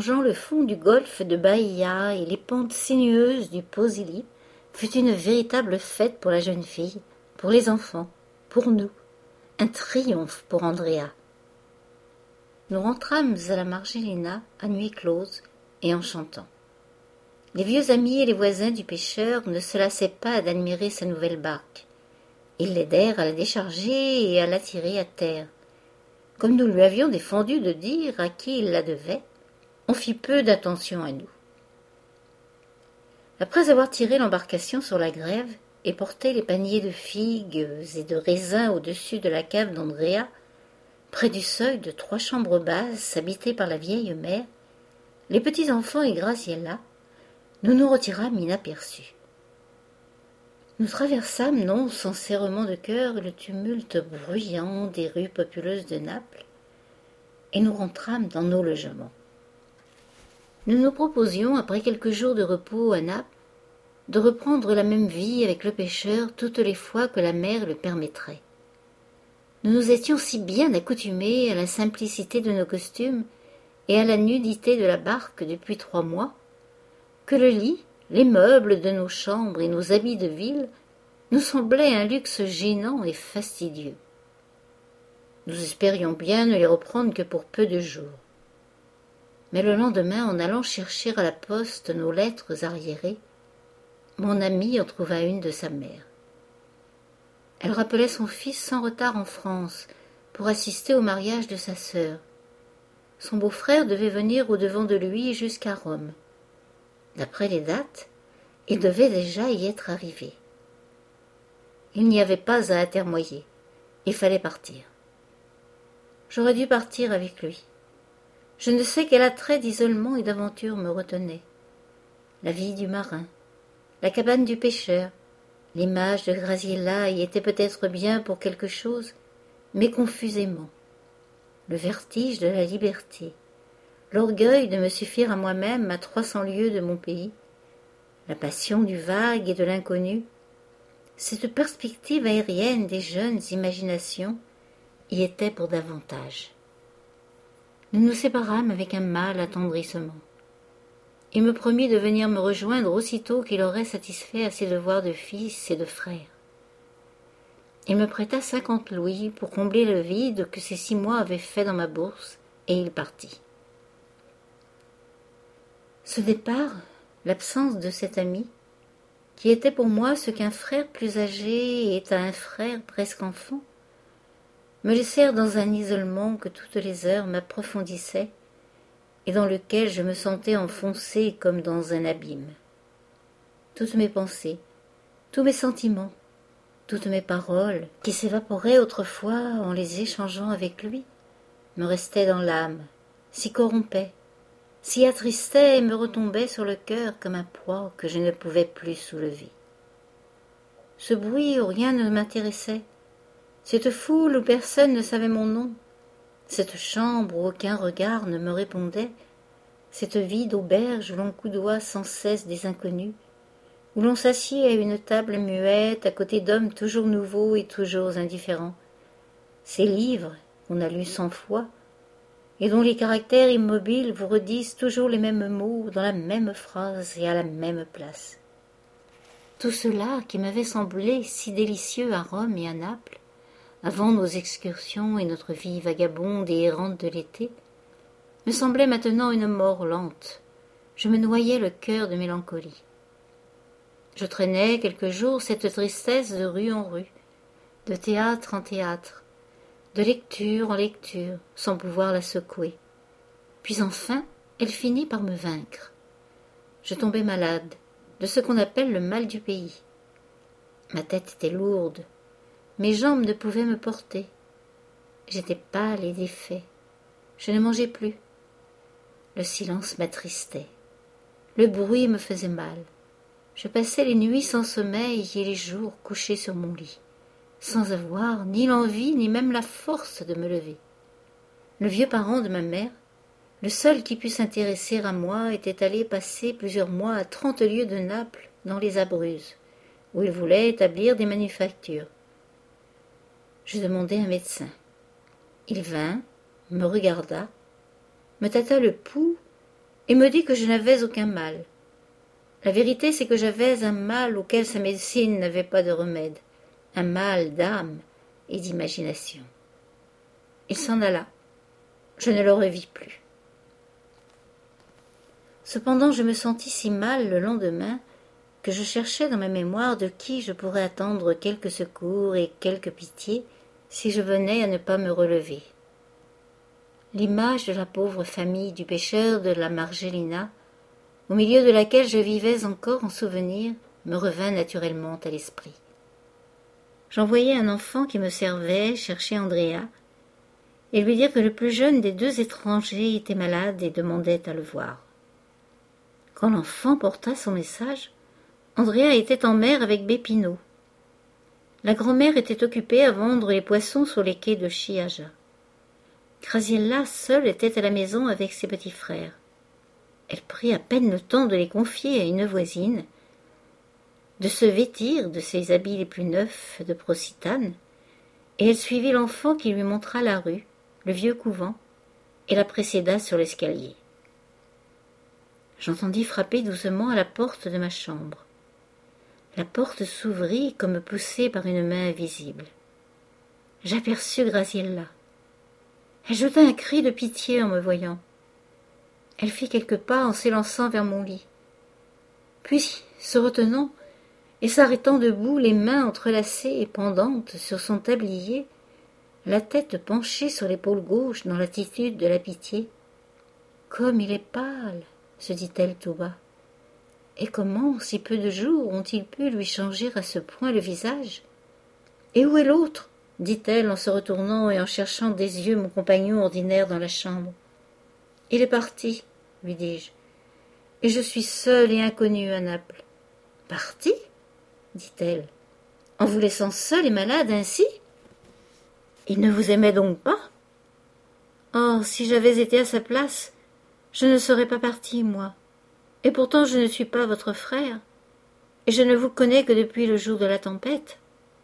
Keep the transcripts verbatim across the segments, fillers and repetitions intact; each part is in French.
longeant le fond du golfe de Bahia et les pentes sinueuses du Posili, fut une véritable fête pour la jeune fille, pour les enfants, pour nous, un triomphe pour Andrea. Nous rentrâmes à la Margellina à nuit close et en chantant. Les vieux amis et les voisins du pêcheur ne se lassaient pas d'admirer sa nouvelle barque. Ils l'aidèrent à la décharger et à la tirer à terre. Comme nous lui avions défendu de dire à qui il la devait, on fit peu d'attention à nous. Après avoir tiré l'embarcation sur la grève et porté les paniers de figues et de raisins au-dessus de la cave d'Andrea, près du seuil de trois chambres basses habitées par la vieille mère, les petits-enfants et Graciella, nous nous retirâmes inaperçus. Nous traversâmes, non sans serrement de cœur, le tumulte bruyant des rues populeuses de Naples, et nous rentrâmes dans nos logements. Nous nous proposions, après quelques jours de repos à Naples, de reprendre la même vie avec le pêcheur toutes les fois que la mer le permettrait. Nous nous étions si bien accoutumés à la simplicité de nos costumes et à la nudité de la barque depuis trois mois, que le lit, les meubles de nos chambres et nos habits de ville nous semblaient un luxe gênant et fastidieux. Nous espérions bien ne les reprendre que pour peu de jours. Mais le lendemain, en allant chercher à la poste nos lettres arriérées, mon ami en trouva une de sa mère. Elle rappelait son fils sans retard en France pour assister au mariage de sa sœur. Son beau-frère devait venir au-devant de lui jusqu'à Rome. D'après les dates, il devait déjà y être arrivé. Il n'y avait pas à atermoyer. Il fallait partir. J'aurais dû partir avec lui. Je ne sais quel attrait d'isolement et d'aventure me retenait. La vie du marin, la cabane du pêcheur, l'image de Graciella y était peut-être bien pour quelque chose, mais confusément. Le vertige de la liberté, l'orgueil de me suffire à moi-même à trois cents lieues de mon pays, la passion du vague et de l'inconnu, cette perspective aérienne des jeunes imaginations y était pour davantage. Nous nous séparâmes avec un mâle attendrissement. Il me promit de venir me rejoindre aussitôt qu'il aurait satisfait à ses devoirs de fils et de frère. Il me prêta cinquante louis pour combler le vide que ces six mois avaient fait dans ma bourse, et il partit. Ce départ, l'absence de cet ami, qui était pour moi ce qu'un frère plus âgé est à un frère presque enfant, me laissèrent dans un isolement que toutes les heures m'approfondissait et dans lequel je me sentais enfoncé comme dans un abîme. Toutes mes pensées, tous mes sentiments, toutes mes paroles, qui s'évaporaient autrefois en les échangeant avec lui, me restaient dans l'âme, s'y corrompaient, s'y attristaient et me retombaient sur le cœur comme un poids que je ne pouvais plus soulever. Ce bruit où rien ne m'intéressait, cette foule où personne ne savait mon nom, cette chambre où aucun regard ne me répondait, cette vide auberge où l'on coudoie sans cesse des inconnus, où l'on s'assied à une table muette à côté d'hommes toujours nouveaux et toujours indifférents, ces livres qu'on a lus cent fois, et dont les caractères immobiles vous redisent toujours les mêmes mots dans la même phrase et à la même place. Tout cela qui m'avait semblé si délicieux à Rome et à Naples, avant nos excursions et notre vie vagabonde et errante de l'été, me semblait maintenant une mort lente. Je me noyais le cœur de mélancolie. Je traînais quelques jours cette tristesse de rue en rue, de théâtre en théâtre, de lecture en lecture, sans pouvoir la secouer. Puis enfin, elle finit par me vaincre. Je tombai malade, de ce qu'on appelle le mal du pays. Ma tête était lourde, mes jambes ne pouvaient me porter. J'étais pâle et défait. Je ne mangeais plus. Le silence m'attristait. Le bruit me faisait mal. Je passais les nuits sans sommeil et les jours couché sur mon lit, sans avoir ni l'envie ni même la force de me lever. Le vieux parent de ma mère, le seul qui pût s'intéresser à moi, était allé passer plusieurs mois à trente lieues de Naples, dans les Abruzzes, où il voulait établir des manufactures. Je demandai un médecin. Il vint, me regarda, me tâta le pouls et me dit que je n'avais aucun mal. La vérité, c'est que j'avais un mal auquel sa médecine n'avait pas de remède, un mal d'âme et d'imagination. Il s'en alla. Je ne le revis plus. Cependant, je me sentis si mal le lendemain que je cherchais dans ma mémoire de qui je pourrais attendre quelque secours et quelque pitié si je venais à ne pas me relever. L'image de la pauvre famille du pêcheur de la Margellina, au milieu de laquelle je vivais encore en souvenir, me revint naturellement à l'esprit. J'envoyai un enfant qui me servait chercher Andrea et lui dire que le plus jeune des deux étrangers était malade et demandait à le voir. Quand l'enfant porta son message, Andrea était en mer avec Bépinot. La grand-mère était occupée à vendre les poissons sur les quais de Chiaja. Graziella seule était à la maison avec ses petits frères. Elle prit à peine le temps de les confier à une voisine, de se vêtir de ses habits les plus neufs de Procitane, et elle suivit l'enfant qui lui montra la rue, le vieux couvent, et la précéda sur l'escalier. J'entendis frapper doucement à la porte de ma chambre. La porte s'ouvrit comme poussée par une main invisible. J'aperçus Graziella. Elle jeta un cri de pitié en me voyant. Elle fit quelques pas en s'élançant vers mon lit. Puis, se retenant et s'arrêtant debout, les mains entrelacées et pendantes sur son tablier, la tête penchée sur l'épaule gauche dans l'attitude de la pitié. « Comme il est pâle !» se dit-elle tout bas. « Et comment, si peu de jours, ont-ils pu lui changer à ce point le visage ? Et où est l'autre ?» dit-elle en se retournant et en cherchant des yeux mon compagnon ordinaire dans la chambre. « Il est parti, lui dis-je, et je suis seule et inconnue à Naples. »« Parti ?» dit-elle, « en vous laissant seule et malade ainsi ? Il ne vous aimait donc pas ? Oh, si j'avais été à sa place, je ne serais pas partie, moi. Et pourtant je ne suis pas votre frère, et je ne vous connais que depuis le jour de la tempête. »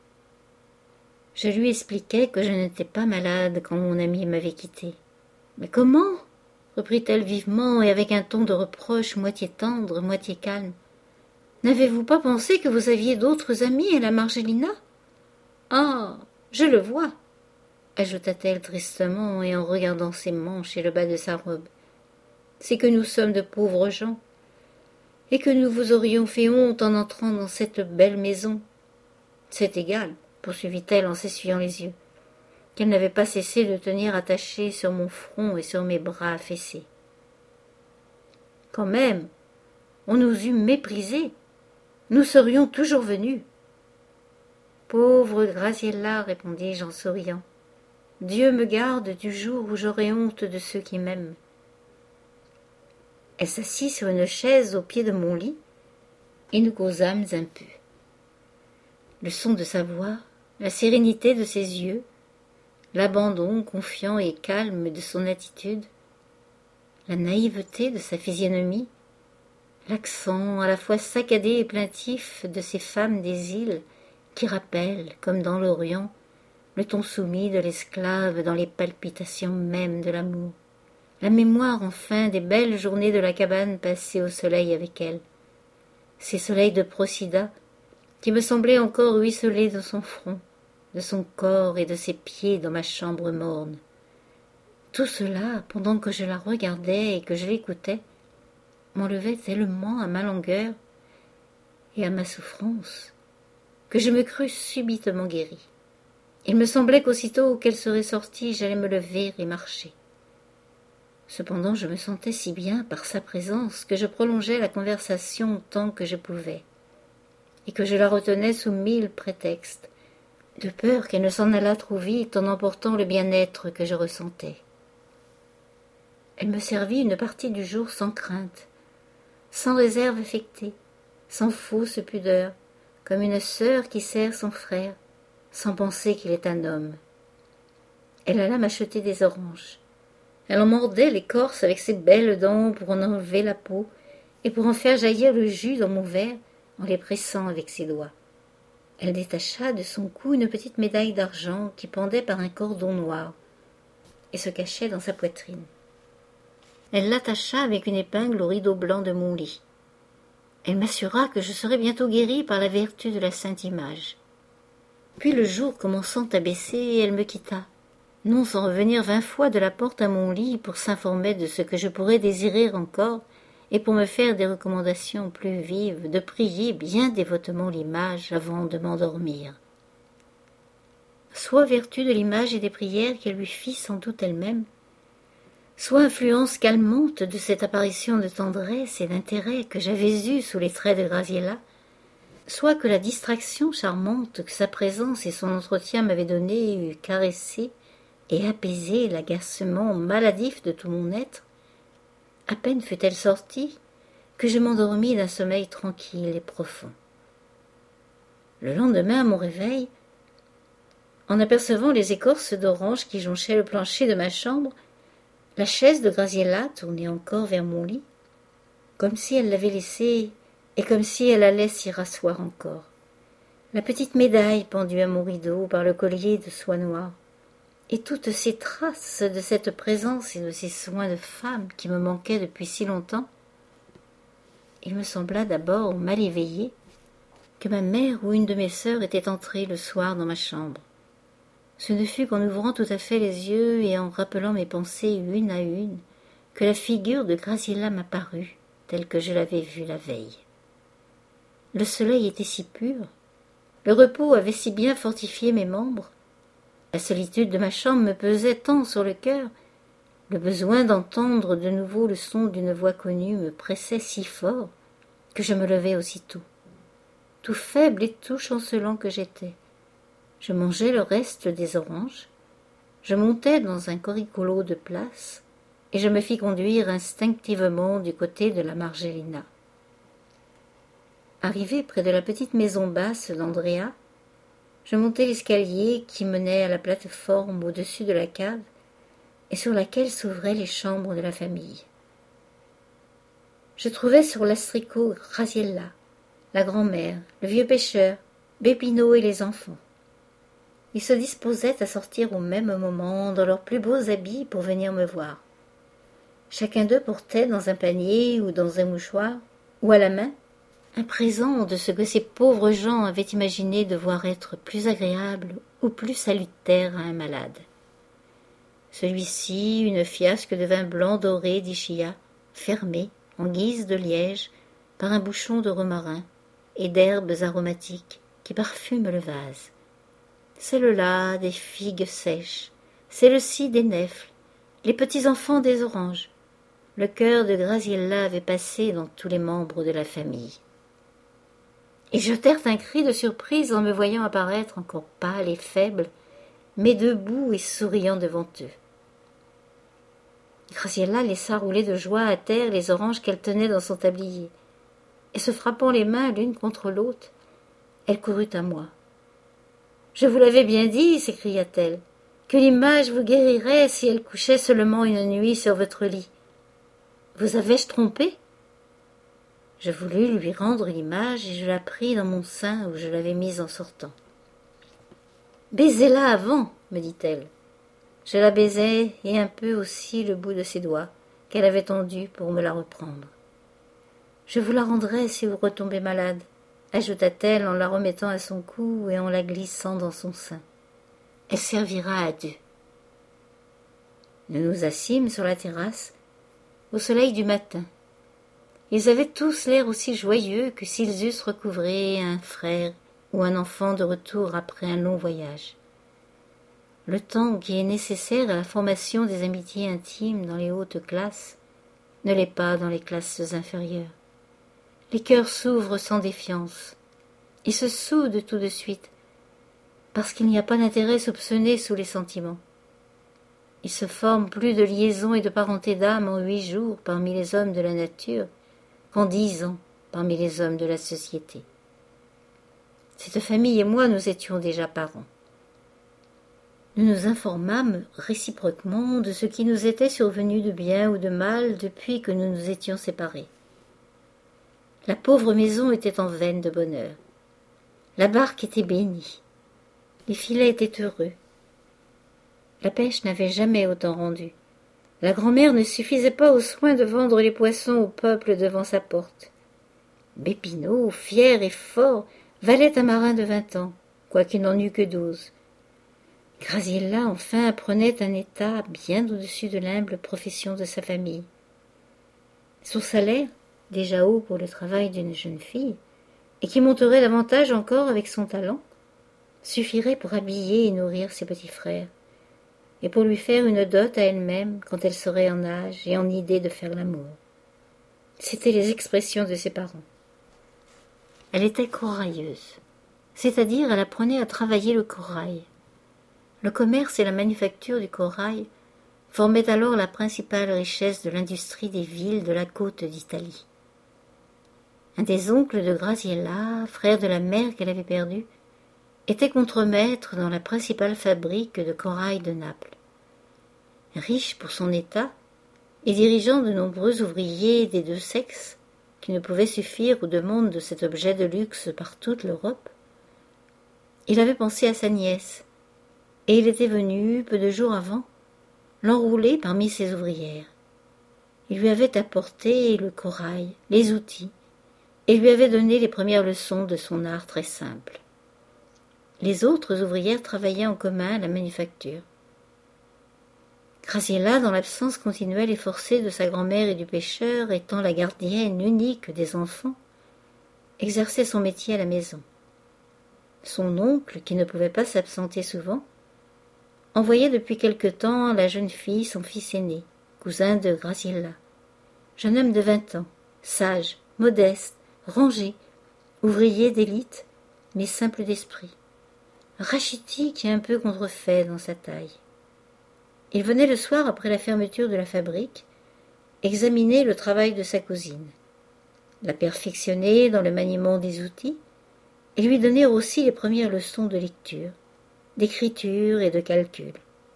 Je lui expliquai que je n'étais pas malade quand mon ami m'avait quittée. « Mais comment ?» reprit-elle vivement et avec un ton de reproche moitié tendre, moitié calme. « N'avez-vous pas pensé que vous aviez d'autres amis à la Margellina ? Ah, je le vois, ajouta-t-elle tristement et en regardant ses manches et le bas de sa robe. C'est que nous sommes de pauvres gens, et que nous vous aurions fait honte en entrant dans cette belle maison. C'est égal, poursuivit-elle en s'essuyant les yeux, qu'elle n'avait pas cessé de tenir attachée sur mon front et sur mes bras affaissés. Quand même, on nous eût méprisés, nous serions toujours venus. Pauvre Graziella, répondis-je en souriant, Dieu me garde du jour où j'aurai honte de ceux qui m'aiment. Elle s'assit sur une chaise au pied de mon lit, et nous causâmes un peu. Le son de sa voix, la sérénité de ses yeux, l'abandon confiant et calme de son attitude, la naïveté de sa physionomie, l'accent à la fois saccadé et plaintif de ces femmes des îles qui rappellent, comme dans l'Orient, le ton soumis de l'esclave dans les palpitations mêmes de l'amour, la mémoire enfin des belles journées de la cabane passées au soleil avec elle, ces soleils de Procida qui me semblaient encore ruisseler de son front, de son corps et de ses pieds dans ma chambre morne. Tout cela, pendant que je la regardais et que je l'écoutais, m'enlevait tellement à ma langueur et à ma souffrance que je me crus subitement guérie. Il me semblait qu'aussitôt qu'elle serait sortie, j'allais me lever et marcher. Cependant, je me sentais si bien par sa présence que je prolongeais la conversation autant que je pouvais, et que je la retenais sous mille prétextes, de peur qu'elle ne s'en allât trop vite en emportant le bien-être que je ressentais. Elle me servit une partie du jour sans crainte, sans réserve affectée, sans fausse pudeur, comme une sœur qui sert son frère, sans penser qu'il est un homme. Elle alla m'acheter des oranges. Elle en mordait l'écorce avec ses belles dents pour en enlever la peau et pour en faire jaillir le jus dans mon verre en les pressant avec ses doigts. Elle détacha de son cou une petite médaille d'argent qui pendait par un cordon noir et se cachait dans sa poitrine. Elle l'attacha avec une épingle au rideau blanc de mon lit. Elle m'assura que je serais bientôt guérie par la vertu de la Sainte Image. Puis le jour commençant à baisser, elle me quitta, non sans revenir vingt fois de la porte à mon lit pour s'informer de ce que je pourrais désirer encore, et pour me faire des recommandations plus vives, de prier bien dévotement l'image avant de m'endormir. Soit vertu de l'image et des prières qu'elle lui fit sans doute elle-même, soit influence calmante de cette apparition de tendresse et d'intérêt que j'avais eue sous les traits de Graziella, soit que la distraction charmante que sa présence et son entretien m'avaient donnée eût caressé et apaisé l'agacement maladif de tout mon être, à peine fut-elle sortie que je m'endormis d'un sommeil tranquille et profond. Le lendemain, à mon réveil, en apercevant les écorces d'orange qui jonchaient le plancher de ma chambre, la chaise de Graziella tournait encore vers mon lit, comme si elle l'avait laissée et comme si elle allait s'y rasseoir encore. La petite médaille pendue à mon rideau par le collier de soie noire, et toutes ces traces de cette présence et de ces soins de femme qui me manquaient depuis si longtemps, il me sembla d'abord, mal éveillé, que ma mère ou une de mes sœurs était entrée le soir dans ma chambre. Ce ne fut qu'en ouvrant tout à fait les yeux et en rappelant mes pensées une à une que la figure de Graziella m'apparut telle que je l'avais vue la veille. Le soleil était si pur, le repos avait si bien fortifié mes membres, la solitude de ma chambre me pesait tant sur le cœur, le besoin d'entendre de nouveau le son d'une voix connue me pressait si fort que je me levai aussitôt, tout faible et tout chancelant que j'étais. Je mangeai le reste des oranges, je montai dans un corricolo de place, et je me fis conduire instinctivement du côté de la Margellina. Arrivé près de la petite maison basse d'Andrea, je montai l'escalier qui menait à la plate-forme au-dessus de la cave et sur laquelle s'ouvraient les chambres de la famille. Je trouvai sur l'astricot Graziella, la grand-mère, le vieux pêcheur, Beppino et les enfants. Ils se disposaient à sortir au même moment dans leurs plus beaux habits pour venir me voir. Chacun d'eux portait dans un panier ou dans un mouchoir, ou à la main, un présent de ce que ces pauvres gens avaient imaginé devoir être plus agréable ou plus salutaire à un malade. Celui-ci, une fiasque de vin blanc doré d'Ischia, fermée, en guise de liège, par un bouchon de romarin et d'herbes aromatiques qui parfument le vase. Celle-là des figues sèches, celle-ci des nèfles, les petits-enfants des oranges. Le cœur de Graziella avait passé dans tous les membres de la famille. Ils jetèrent un cri de surprise en me voyant apparaître encore pâle et faible, mais debout et souriant devant eux. Graziella laissa rouler de joie à terre les oranges qu'elle tenait dans son tablier, et se frappant les mains l'une contre l'autre, elle courut à moi. « Je vous l'avais bien dit, s'écria-t-elle, que l'image vous guérirait si elle couchait seulement une nuit sur votre lit. Vous avais-je trompé ?» Je voulus lui rendre l'image et je la pris dans mon sein où je l'avais mise en sortant. « Baisez-la avant, me dit-elle. Je la baisai et un peu aussi le bout de ses doigts qu'elle avait tendu pour me la reprendre. « Je vous la rendrai si vous retombez malade, ajouta-t-elle en la remettant à son cou et en la glissant dans son sein. Elle servira à deux. Nous nous assîmes sur la terrasse, au soleil du matin. Ils avaient tous l'air aussi joyeux que s'ils eussent recouvré un frère ou un enfant de retour après un long voyage. Le temps qui est nécessaire à la formation des amitiés intimes dans les hautes classes ne l'est pas dans les classes inférieures. Les cœurs s'ouvrent sans défiance. Ils se soudent tout de suite, parce qu'il n'y a pas d'intérêt soupçonné sous les sentiments. Il se forme plus de liaisons et de parenté d'âme en huit jours parmi les hommes de la nature qu'en dix ans parmi les hommes de la société. Cette famille et moi, nous étions déjà parents. Nous nous informâmes réciproquement de ce qui nous était survenu de bien ou de mal depuis que nous nous étions séparés. La pauvre maison était en veine de bonheur. La barque était bénie. Les filets étaient heureux. La pêche n'avait jamais autant rendu. La grand-mère ne suffisait pas au soin de vendre les poissons au peuple devant sa porte. Bépinot, fier et fort, valait un marin de vingt ans, quoiqu'il n'en eût que douze. Graziella, enfin, prenait un état bien au-dessus de l'humble profession de sa famille. Son salaire, déjà haut pour le travail d'une jeune fille, et qui monterait davantage encore avec son talent, suffirait pour habiller et nourrir ses petits frères, et pour lui faire une dot à elle-même quand elle serait en âge et en idée de faire l'amour. C'étaient les expressions de ses parents. Elle était corailleuse, c'est-à-dire elle apprenait à travailler le corail. Le commerce et la manufacture du corail formaient alors la principale richesse de l'industrie des villes de la côte d'Italie. Un des oncles de Graziella, frère de la mère qu'elle avait perdue, était contremaître dans la principale fabrique de corail de Naples. Riche pour son état et dirigeant de nombreux ouvriers des deux sexes, qui ne pouvaient suffire aux demandes de cet objet de luxe par toute l'Europe, il avait pensé à sa nièce, et il était venu, peu de jours avant, l'enrouler parmi ses ouvrières. Il lui avait apporté le corail, les outils, et lui avait donné les premières leçons de son art très simple. Les autres ouvrières travaillaient en commun à la manufacture. Graziella, dans l'absence continuelle et forcée de sa grand-mère et du pêcheur, étant la gardienne unique des enfants, exerçait son métier à la maison. Son oncle, qui ne pouvait pas s'absenter souvent, envoyait depuis quelque temps à la jeune fille son fils aîné, cousin de Graziella, jeune homme de vingt ans, sage, modeste, rangé, ouvrier d'élite, mais simple d'esprit, rachitique et un peu contrefait dans sa taille. Il venait le soir après la fermeture de la fabrique examiner le travail de sa cousine, la perfectionner dans le maniement des outils et lui donner aussi les premières leçons de lecture, d'écriture et de calcul.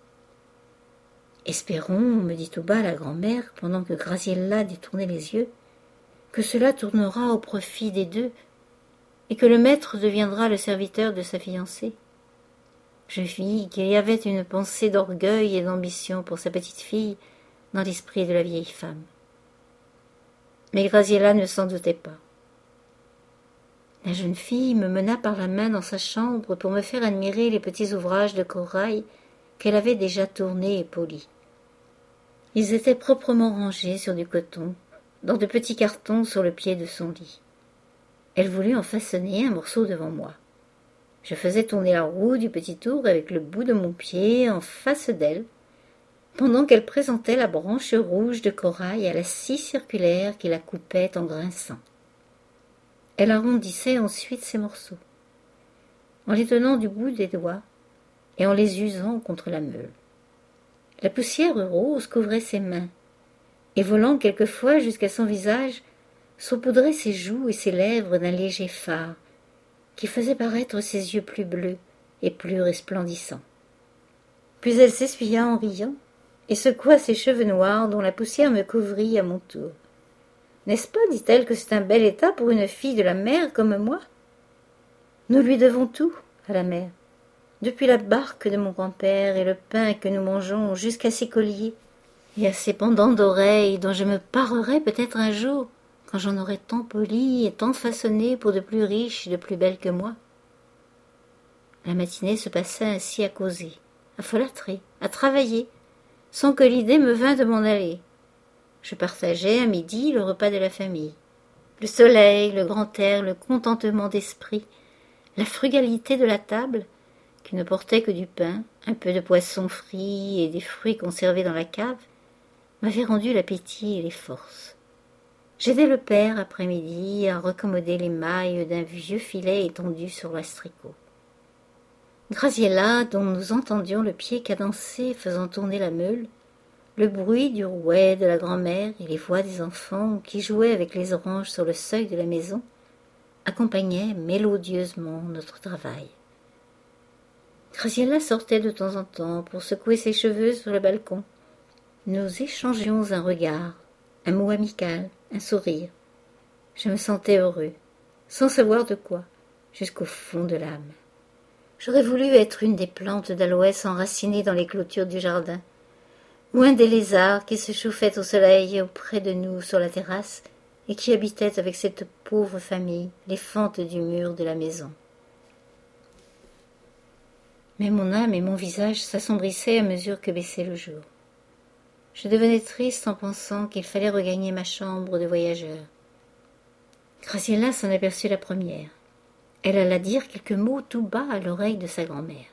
Espérons, me dit tout bas la grand-mère pendant que Graziella détournait les yeux, que cela tournera au profit des deux et que le maître deviendra le serviteur de sa fiancée. Je vis qu'il y avait une pensée d'orgueil et d'ambition pour sa petite fille dans l'esprit de la vieille femme. Mais Graziella ne s'en doutait pas. La jeune fille me mena par la main dans sa chambre pour me faire admirer les petits ouvrages de corail qu'elle avait déjà tournés et polis. Ils étaient proprement rangés sur du coton, dans de petits cartons sur le pied de son lit. Elle voulut en façonner un morceau devant moi. Je faisais tourner la roue du petit tour avec le bout de mon pied en face d'elle, pendant qu'elle présentait la branche rouge de corail à la scie circulaire qui la coupait en grinçant. Elle arrondissait ensuite ces morceaux, en les tenant du bout des doigts et en les usant contre la meule. La poussière rose couvrait ses mains, et volant quelquefois jusqu'à son visage, saupoudrait ses joues et ses lèvres d'un léger fard, qui faisait paraître ses yeux plus bleus et plus resplendissants. Puis elle s'essuya en riant, et secoua ses cheveux noirs dont la poussière me couvrit à mon tour. « N'est-ce pas, dit-elle, que c'est un bel état pour une fille de la mer comme moi ? Nous lui devons tout, à la mer, depuis la barque de mon grand-père et le pain que nous mangeons jusqu'à ses colliers, et à ces pendants d'oreilles dont je me parerai peut-être un jour, quand j'en aurai tant poli et tant façonné pour de plus riches et de plus belles que moi. » La matinée se passa ainsi à causer, à folâtrer, à travailler, sans que l'idée me vînt de m'en aller. Je partageais à midi le repas de la famille. Le soleil, le grand air, le contentement d'esprit, la frugalité de la table, qui ne portait que du pain, un peu de poisson frit et des fruits conservés dans la cave, m'avaient rendu l'appétit et les forces. J'aidais le père après-midi à recommoder les mailles d'un vieux filet étendu sur l'astricot. Graziella, dont nous entendions le pied cadencé faisant tourner la meule, le bruit du rouet de la grand-mère et les voix des enfants qui jouaient avec les oranges sur le seuil de la maison, accompagnaient mélodieusement notre travail. Graziella sortait de temps en temps pour secouer ses cheveux sur le balcon. Nous échangions un regard, un mot amical, un sourire. Je me sentais heureux, sans savoir de quoi, jusqu'au fond de l'âme. J'aurais voulu être une des plantes d'aloès enracinées dans les clôtures du jardin, ou un des lézards qui se chauffaient au soleil auprès de nous sur la terrasse et qui habitait avec cette pauvre famille les fentes du mur de la maison. Mais mon âme et mon visage s'assombrissaient à mesure que baissait le jour. Je devenais triste en pensant qu'il fallait regagner ma chambre de voyageur. Graciella s'en aperçut la première. Elle alla dire quelques mots tout bas à l'oreille de sa grand-mère.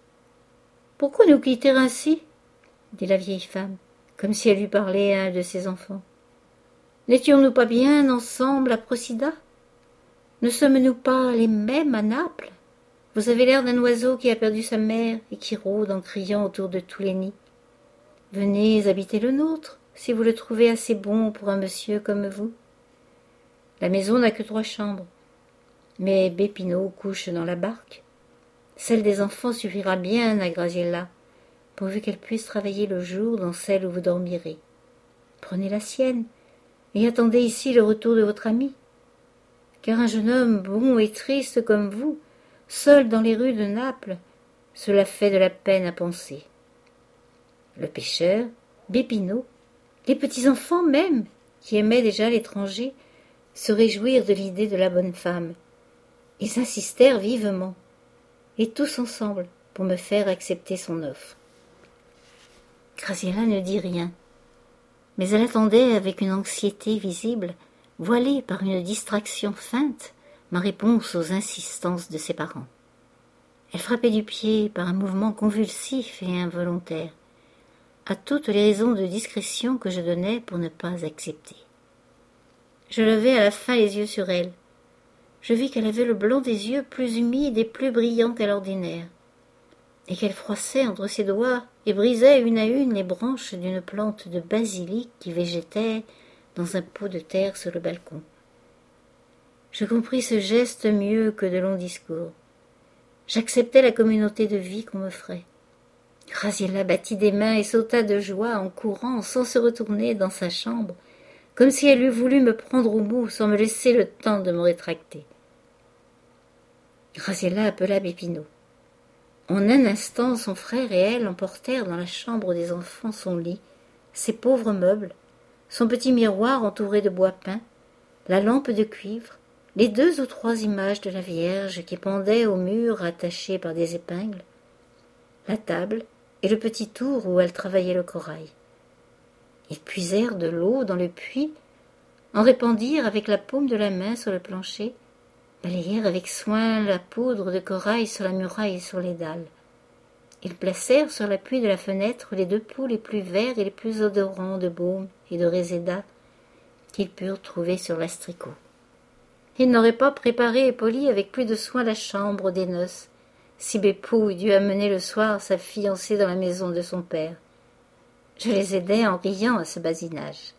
« Pourquoi nous quitter ainsi ?» dit la vieille femme, comme si elle lui parlait à un de ses enfants. « N'étions-nous pas bien ensemble à Procida? Ne sommes-nous pas les mêmes à Naples? Vous avez l'air d'un oiseau qui a perdu sa mère et qui rôde en criant autour de tous les nids. Venez habiter le nôtre, si vous le trouvez assez bon pour un monsieur comme vous. La maison n'a que trois chambres, mais Bépinot couche dans la barque. Celle des enfants suffira bien à Graziella, pourvu qu'elle puisse travailler le jour dans celle où vous dormirez. Prenez la sienne, et attendez ici le retour de votre ami. Car un jeune homme bon et triste comme vous, seul dans les rues de Naples, cela fait de la peine à penser. » Le pêcheur, Bépinot, les petits-enfants même, qui aimaient déjà l'étranger, se réjouirent de l'idée de la bonne femme. Ils insistèrent vivement, et tous ensemble, pour me faire accepter son offre. Graziella ne dit rien, mais elle attendait avec une anxiété visible, voilée par une distraction feinte, ma réponse aux insistances de ses parents. Elle frappait du pied par un mouvement convulsif et involontaire, à toutes les raisons de discrétion que je donnais pour ne pas accepter. Je levai à la fin les yeux sur elle. Je vis qu'elle avait le blanc des yeux plus humide et plus brillant qu'à l'ordinaire, et qu'elle froissait entre ses doigts et brisait une à une les branches d'une plante de basilic qui végétait dans un pot de terre sur le balcon. Je compris ce geste mieux que de longs discours. J'acceptais la communauté de vie qu'on m'offrait. Graziella battit des mains et sauta de joie en courant sans se retourner dans sa chambre, comme si elle eût voulu me prendre au mot sans me laisser le temps de me rétracter. Graziella appela Bépinot. En un instant, son frère et elle emportèrent dans la chambre des enfants son lit, ses pauvres meubles, son petit miroir entouré de bois peint, la lampe de cuivre, les deux ou trois images de la Vierge qui pendaient au mur attachées par des épingles, la table et le petit tour où elle travaillait le corail. Ils puisèrent de l'eau dans le puits, en répandirent avec la paume de la main sur le plancher, balayèrent avec soin la poudre de corail sur la muraille et sur les dalles. Ils placèrent sur l'appui de la fenêtre les deux pots les plus verts et les plus odorants de baume et de réséda qu'ils purent trouver sur l'astricot. Ils n'auraient pas préparé et poli avec plus de soin la chambre des noces, si Bépou eût dû amener le soir sa fiancée dans la maison de son père. Je les aidai en riant à ce basinage.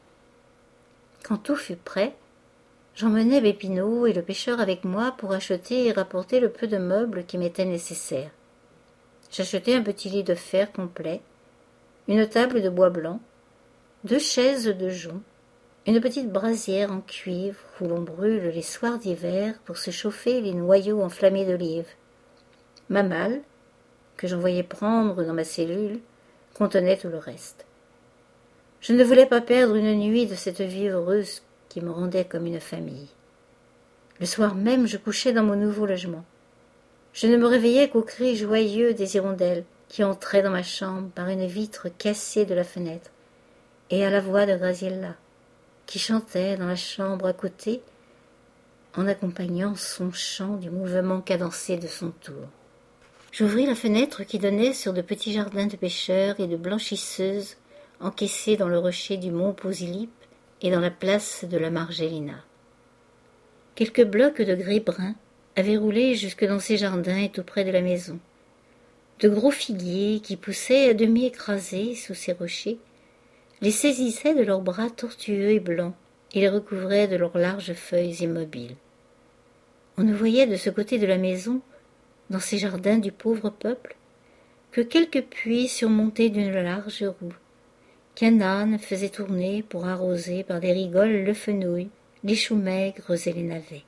Quand tout fut prêt, j'emmenai Bépinot et le pêcheur avec moi pour acheter et rapporter le peu de meubles qui m'étaient nécessaires. J'achetai un petit lit de fer complet, une table de bois blanc, deux chaises de jonc, une petite brasière en cuivre où l'on brûle les soirs d'hiver pour se chauffer les noyaux enflammés d'olive. Ma malle, que j'envoyais prendre dans ma cellule, contenait tout le reste. Je ne voulais pas perdre une nuit de cette vie heureuse qui me rendait comme une famille. Le soir même, je couchais dans mon nouveau logement. Je ne me réveillais qu'aux cris joyeux des hirondelles qui entraient dans ma chambre par une vitre cassée de la fenêtre, et à la voix de Graziella, qui chantait dans la chambre à côté, en accompagnant son chant du mouvement cadencé de son tour. J'ouvris la fenêtre qui donnait sur de petits jardins de pêcheurs et de blanchisseuses encaissés dans le rocher du mont Posilip et dans la place de la Margellina. Quelques blocs de grès brun avaient roulé jusque dans ces jardins et tout près de la maison. De gros figuiers qui poussaient à demi écrasés sous ces rochers les saisissaient de leurs bras tortueux et blancs et les recouvraient de leurs larges feuilles immobiles. On ne voyait de ce côté de la maison, dans ces jardins du pauvre peuple, que quelques puits surmontés d'une large roue, qu'un âne faisait tourner pour arroser par des rigoles le fenouil, les choux maigres et les navets.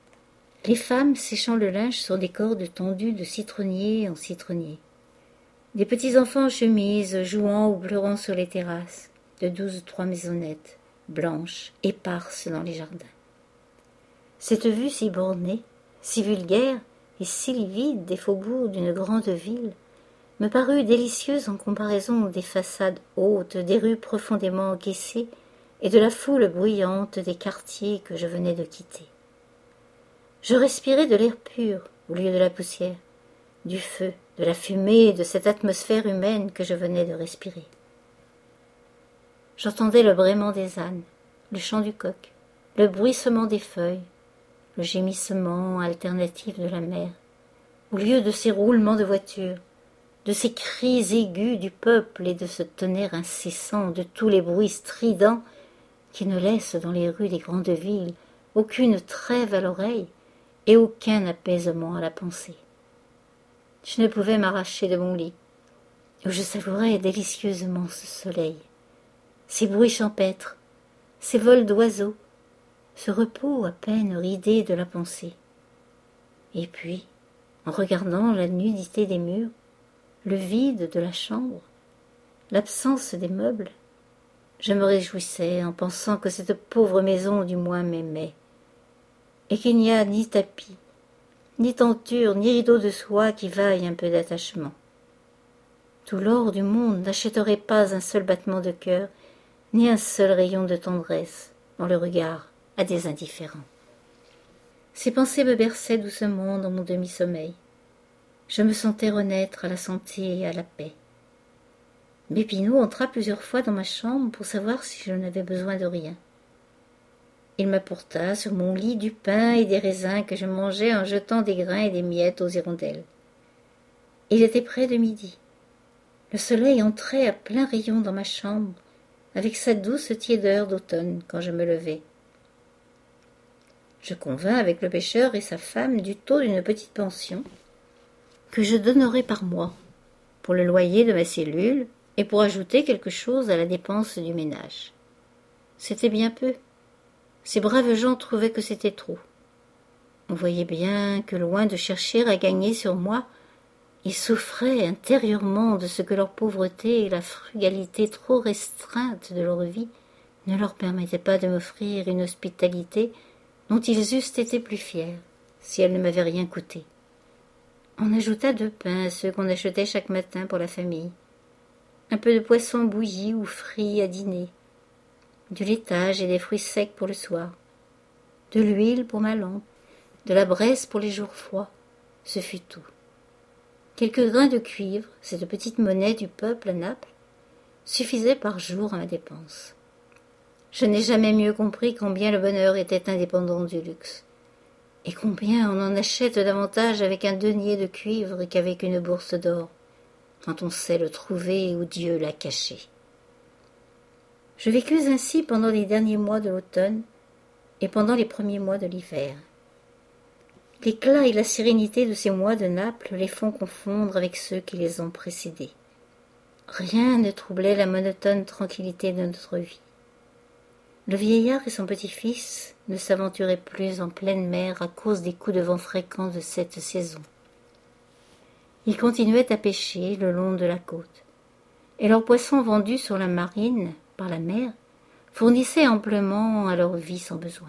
Les femmes séchant le linge sur des cordes tendues de citronnier en citronnier. Des petits enfants en chemise jouant ou pleurant sur les terrasses de douze ou trois maisonnettes, blanches, éparses dans les jardins. Cette vue si bornée, si vulgaire et si livide des faubourgs d'une grande ville me parut délicieuse en comparaison des façades hautes, des rues profondément encaissées et de la foule bruyante des quartiers que je venais de quitter. Je respirais de l'air pur au lieu de la poussière, du feu, de la fumée, de cette atmosphère humaine que je venais de respirer. J'entendais le braiement des ânes, le chant du coq, le bruissement des feuilles, le gémissement alternatif de la mer, au lieu de ces roulements de voitures, de ces cris aigus du peuple et de ce tonnerre incessant de tous les bruits stridents qui ne laissent dans les rues des grandes villes aucune trêve à l'oreille et aucun apaisement à la pensée. Je ne pouvais m'arracher de mon lit, où je savourais délicieusement ce soleil, ces bruits champêtres, ces vols d'oiseaux, ce repos à peine ridé de la pensée. Et puis, en regardant la nudité des murs, le vide de la chambre, l'absence des meubles, je me réjouissais en pensant que cette pauvre maison du moins m'aimait, et qu'il n'y a ni tapis, ni tenture, ni rideau de soie qui vaille un peu d'attachement. Tout l'or du monde n'achèterait pas un seul battement de cœur, ni un seul rayon de tendresse dans le regard à des indifférents. Ces pensées me berçaient doucement dans mon demi-sommeil. Je me sentais renaître à la santé et à la paix. Bépinot entra plusieurs fois dans ma chambre pour savoir si je n'avais besoin de rien. Il m'apporta sur mon lit du pain et des raisins que je mangeais en jetant des grains et des miettes aux hirondelles. Il était près de midi. Le soleil entrait à plein rayon dans ma chambre, avec sa douce tiédeur d'automne quand je me levai. Je convins avec le pêcheur et sa femme du taux d'une petite pension que je donnerais par mois pour le loyer de ma cellule et pour ajouter quelque chose à la dépense du ménage. C'était bien peu. Ces braves gens trouvaient que c'était trop. On voyait bien que, loin de chercher à gagner sur moi, ils souffraient intérieurement de ce que leur pauvreté et la frugalité trop restreinte de leur vie ne leur permettaient pas de m'offrir une hospitalité dont ils eussent été plus fiers si elle ne m'avait rien coûté. On ajouta deux pains à ceux qu'on achetait chaque matin pour la famille, un peu de poisson bouilli ou frit à dîner, du laitage et des fruits secs pour le soir, de l'huile pour ma lampe, de la braise pour les jours froids, ce fut tout. Quelques grains de cuivre, cette petite monnaie du peuple à Naples, suffisaient par jour à ma dépense. Je n'ai jamais mieux compris combien le bonheur était indépendant du luxe, et combien on en achète davantage avec un denier de cuivre qu'avec une bourse d'or, quand on sait le trouver où Dieu l'a caché. Je vécus ainsi pendant les derniers mois de l'automne et pendant les premiers mois de l'hiver. L'éclat et la sérénité de ces mois de Naples les font confondre avec ceux qui les ont précédés. Rien ne troublait la monotone tranquillité de notre vie. Le vieillard et son petit-fils ne s'aventuraient plus en pleine mer à cause des coups de vent fréquents de cette saison. Ils continuaient à pêcher le long de la côte, et leurs poissons vendus sur la marine par la mer fournissaient amplement à leur vie sans besoin.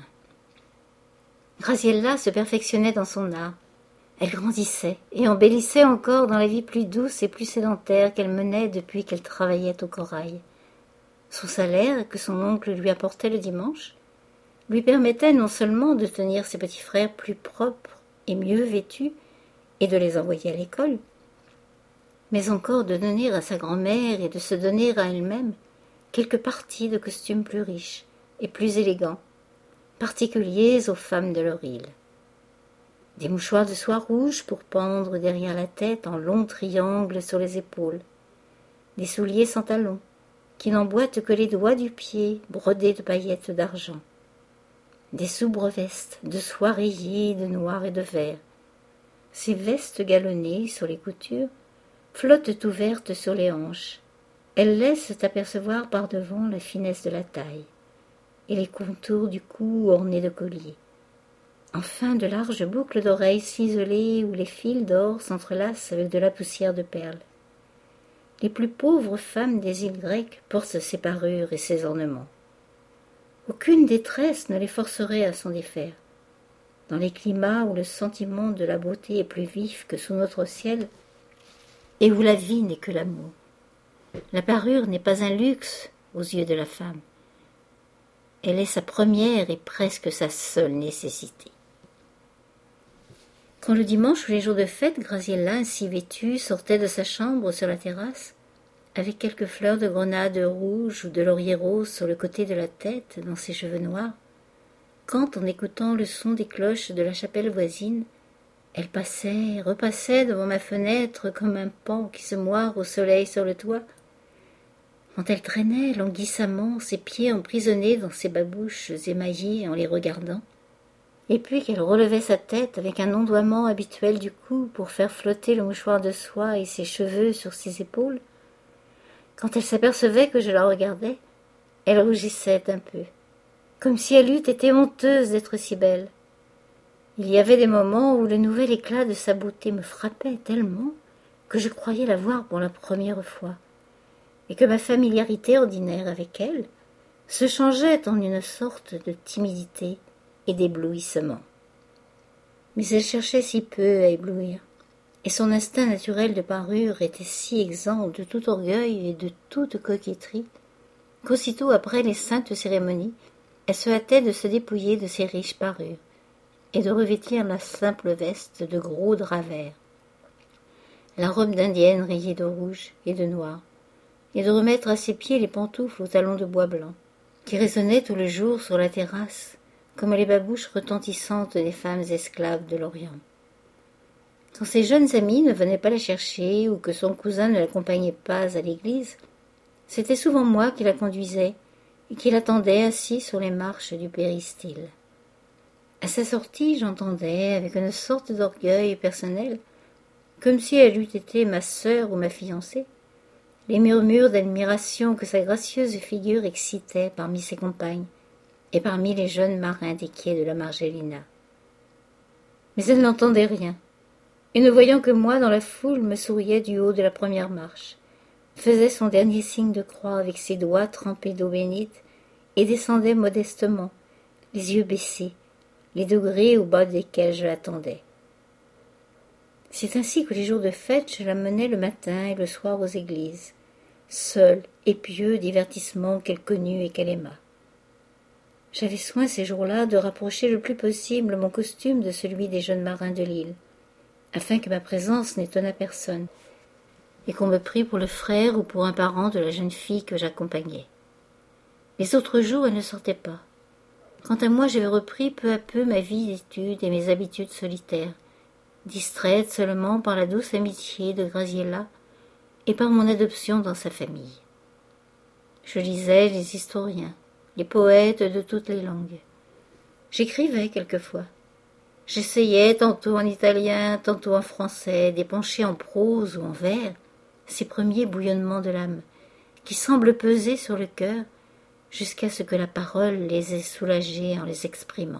Graziella se perfectionnait dans son art. Elle grandissait et embellissait encore dans la vie plus douce et plus sédentaire qu'elle menait depuis qu'elle travaillait au corail. Son salaire, que son oncle lui apportait le dimanche, lui permettait non seulement de tenir ses petits frères plus propres et mieux vêtus et de les envoyer à l'école, mais encore de donner à sa grand-mère et de se donner à elle-même quelques parties de costumes plus riches et plus élégants, particuliers aux femmes de leur île. Des mouchoirs de soie rouge pour pendre derrière la tête en longs triangles sur les épaules, des souliers sans talons, qui n'emboîtent que les doigts du pied brodés de paillettes d'argent, des soubres-vestes de soie rayée de noir et de vert. Ces vestes galonnées sur les coutures flottent ouvertes sur les hanches. Elles laissent apercevoir par devant la finesse de la taille et les contours du cou ornés de colliers. Enfin, de larges boucles d'oreilles ciselées où les fils d'or s'entrelacent avec de la poussière de perles. les plus pauvres femmes des îles grecques portent ces parures et ces ornements. Aucune détresse ne les forcerait à s'en défaire. Dans les climats où le sentiment de la beauté est plus vif que sous notre ciel, et où la vie n'est que l'amour, la parure n'est pas un luxe aux yeux de la femme. Elle est sa première et presque sa seule nécessité. Quand le dimanche ou les jours de fête, Graziella, ainsi vêtue, sortait de sa chambre sur la terrasse, avec quelques fleurs de grenade rouge ou de laurier rose sur le côté de la tête, dans ses cheveux noirs, quand, en écoutant le son des cloches de la chapelle voisine, elle passait et repassait devant ma fenêtre comme un paon qui se moire au soleil sur le toit, quand elle traînait languissamment ses pieds emprisonnés dans ses babouches émaillées en les regardant, et puis qu'elle relevait sa tête avec un ondoiement habituel du cou pour faire flotter le mouchoir de soie et ses cheveux sur ses épaules, quand elle s'apercevait que je la regardais, elle rougissait un peu, comme si elle eût été honteuse d'être si belle. Il y avait des moments où le nouvel éclat de sa beauté me frappait tellement que je croyais la voir pour la première fois, et que ma familiarité ordinaire avec elle se changeait en une sorte de timidité et d'éblouissement. Mais elle cherchait si peu à éblouir, et son instinct naturel de parure était si exempt de tout orgueil et de toute coquetterie, qu'aussitôt après les saintes cérémonies, elle se hâtait de se dépouiller de ses riches parures, et de revêtir la simple veste de gros drap vert, la robe d'indienne rayée de rouge et de noir, et de remettre à ses pieds les pantoufles aux talons de bois blanc, qui résonnaient tout le jour sur la terrasse, comme les babouches retentissantes des femmes esclaves de l'Orient. Quand ses jeunes amis ne venaient pas la chercher ou que son cousin ne l'accompagnait pas à l'église, c'était souvent moi qui la conduisais et qui l'attendais assis sur les marches du péristyle. À sa sortie, j'entendais, avec une sorte d'orgueil personnel, comme si elle eût été ma sœur ou ma fiancée, les murmures d'admiration que sa gracieuse figure excitait parmi ses compagnes et parmi les jeunes marins des quais de la Margellina. Mais elle n'entendait rien, et ne voyant que moi dans la foule, me souriait du haut de la première marche, faisait son dernier signe de croix avec ses doigts trempés d'eau bénite et descendait modestement, les yeux baissés, les degrés au bas desquels je l'attendais. C'est ainsi que les jours de fête, je l'amenais le matin et le soir aux églises, seul et pieux divertissement qu'elle connut et qu'elle aima. J'avais soin ces jours-là de rapprocher le plus possible mon costume de celui des jeunes marins de l'île, afin que ma présence n'étonnât personne, et qu'on me prît pour le frère ou pour un parent de la jeune fille que j'accompagnais. Les autres jours, elle ne sortait pas. Quant à moi, j'avais repris peu à peu ma vie d'études et mes habitudes solitaires, distraite seulement par la douce amitié de Graziella et par mon adoption dans sa famille. Je lisais les historiens, les poètes de toutes les langues. J'écrivais quelquefois. J'essayais, tantôt en italien, tantôt en français, d'épancher en prose ou en vers ces premiers bouillonnements de l'âme, qui semblent peser sur le cœur jusqu'à ce que la parole les ait soulagés en les exprimant.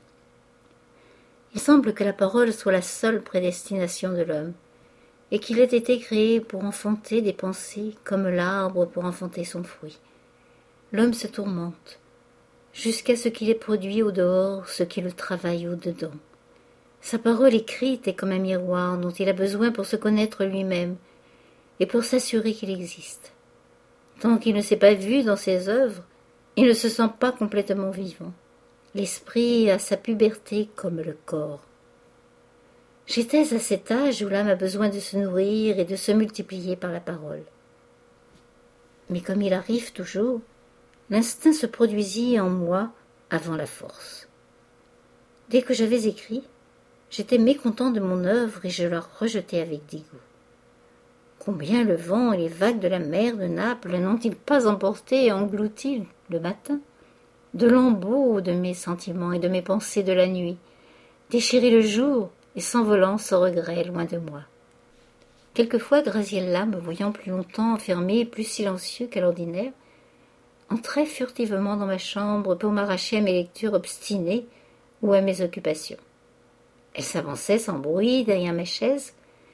Il semble que la parole soit la seule prédestination de l'homme, et qu'il ait été créé pour enfanter des pensées comme l'arbre pour enfanter son fruit. L'homme se tourmente, jusqu'à ce qu'il ait produit au dehors ce qui le travaille au dedans. Sa parole écrite est comme un miroir dont il a besoin pour se connaître lui-même et pour s'assurer qu'il existe. Tant qu'il ne s'est pas vu dans ses œuvres, il ne se sent pas complètement vivant. L'esprit a sa puberté comme le corps. J'étais à cet âge où l'âme a besoin de se nourrir et de se multiplier par la parole. Mais comme il arrive toujours, l'instinct se produisit en moi avant la force. Dès que j'avais écrit, j'étais mécontent de mon œuvre et je la rejetais avec dégoût. Combien le vent et les vagues de la mer de Naples n'ont-ils pas emporté et englouti le matin de lambeaux de mes sentiments et de mes pensées de la nuit, déchiré le jour et s'envolant sans regret loin de moi. Quelquefois, Graziella, me voyant plus longtemps enfermé et plus silencieux qu'à l'ordinaire, entrait furtivement dans ma chambre pour m'arracher à mes lectures obstinées ou à mes occupations. Elle s'avançait sans bruit derrière ma chaise,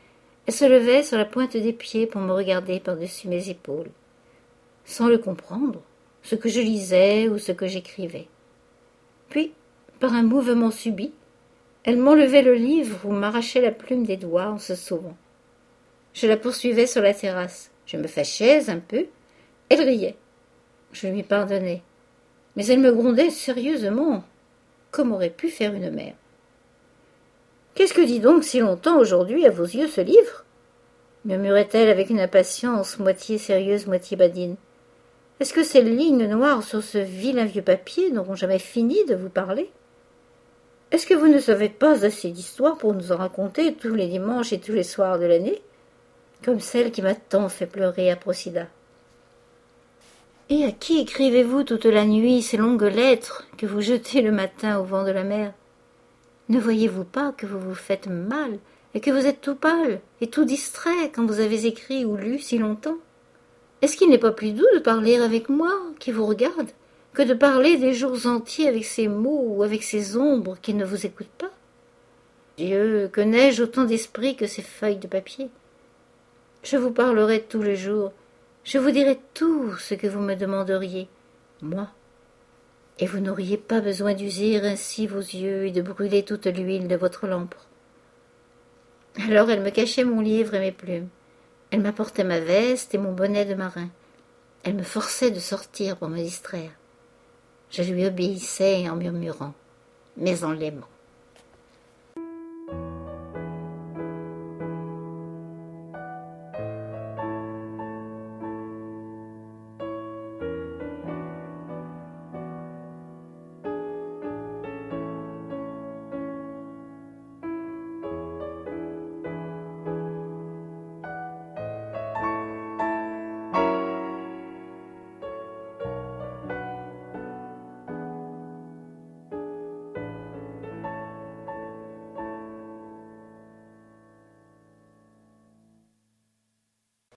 Elle se levait sur la pointe des pieds pour me regarder par-dessus mes épaules, sans le comprendre, ce que je lisais ou ce que j'écrivais. Puis, par un mouvement subit, elle m'enlevait le livre ou m'arrachait la plume des doigts en se sauvant. Je la poursuivais sur la terrasse. Je me fâchais un peu. Elle riait. Je lui pardonnais. Mais elle me grondait sérieusement, comme aurait pu faire une mère. « Qu'est-ce que dit donc si longtemps aujourd'hui à vos yeux ce livre ?» murmurait-elle avec une impatience moitié sérieuse, moitié badine. « Est-ce que ces lignes noires sur ce vilain vieux papier n'auront jamais fini de vous parler ? Est-ce que vous ne savez pas assez d'histoires pour nous en raconter tous les dimanches et tous les soirs de l'année, comme celle qui m'a tant fait pleurer à Procida ? Et à qui écrivez-vous toute la nuit ces longues lettres que vous jetez le matin au vent de la mer ? Ne voyez-vous pas que vous vous faites mal et que vous êtes tout pâle et tout distrait quand vous avez écrit ou lu si longtemps ? Est-ce qu'il n'est pas plus doux de parler avec moi, qui vous regarde, que de parler des jours entiers avec ces mots ou avec ces ombres qui ne vous écoutent pas ? Dieu, que n'ai-je autant d'esprit que ces feuilles de papier ? Je vous parlerai tous les jours, je vous dirai tout ce que vous me demanderiez, moi, et vous n'auriez pas besoin d'user ainsi vos yeux et de brûler toute l'huile de votre lampe. Alors elle me cachait mon livre et mes plumes. Elle m'apportait ma veste et mon bonnet de marin. Elle me forçait de sortir pour me distraire. Je lui obéissais en murmurant, mais en l'aimant.